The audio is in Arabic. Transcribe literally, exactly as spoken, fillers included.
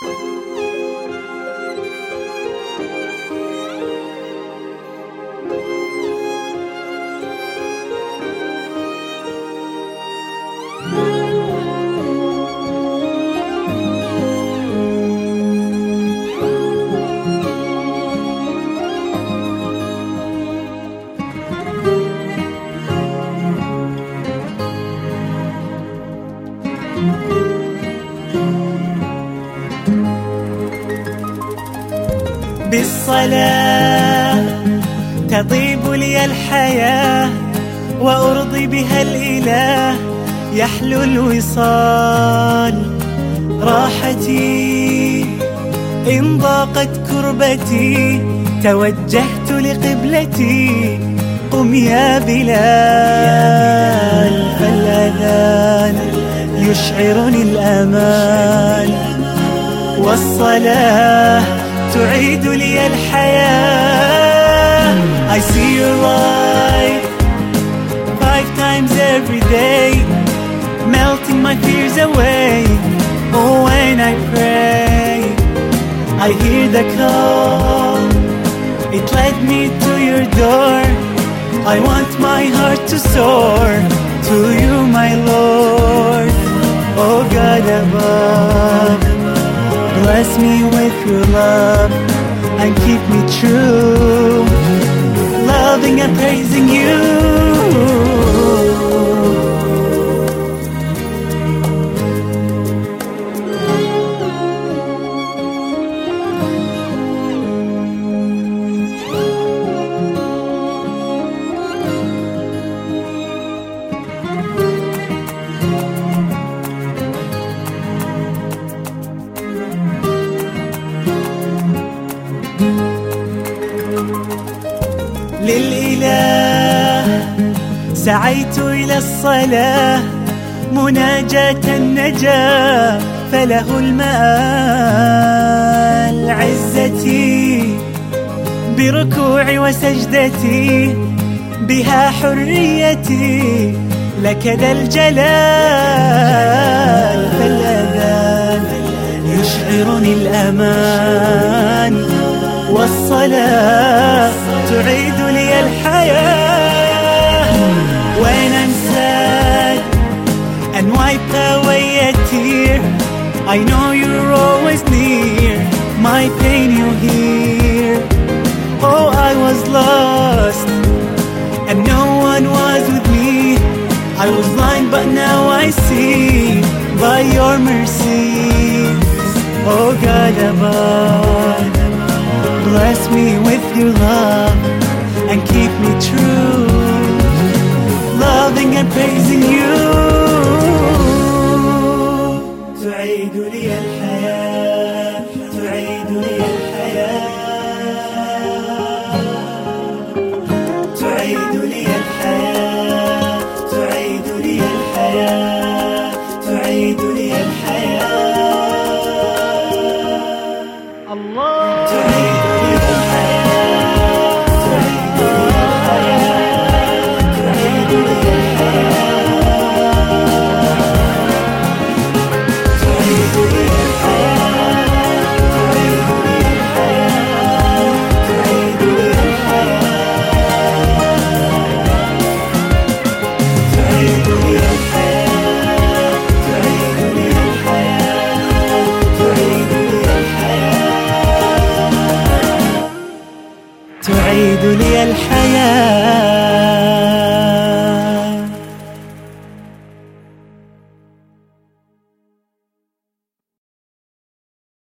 بالصلاة تطيب لي الحياة وأرضي بها الإله، يحلو الوصال راحتي إن ضاقت كربتي، توجهت لقبلتي قم يا بلال، فالأذان يشعرني الأمان والصلاة تعيد لي الحياة. I see your light five times every day, melting my fears away. Oh, when I pray, I hear the call, it led me to your door. I want my heart to soar to you, my Lord. Oh God above, bless me with your love and keep me true, loving and praising you. للإله سعيت إلى الصلاة مناجاة النجاة، فله المآل عزتي بركوعي وسجدتي، بها حريتي لك ذا الجلال. فالأذان يشعرني الأمان والصلاة تعيد لي الحياة. When I'm sad and wipe away a tear, I know you're always near, my pain you hear. Oh, I was lost and no one was with me, I was blind but now I see by your mercy. Oh God above, bless me with your love and keep me true, loving and praising you. تعيد لي الحياة، تعيد لي الحياة، تعيد لي الحياة، تعيد لي الحياة، تعيد لي الحياة. الله تعيد لي الحياة، تعيد لي الحياة، تعيد لي الحياة، تعيد لي تعيد لي الحياة.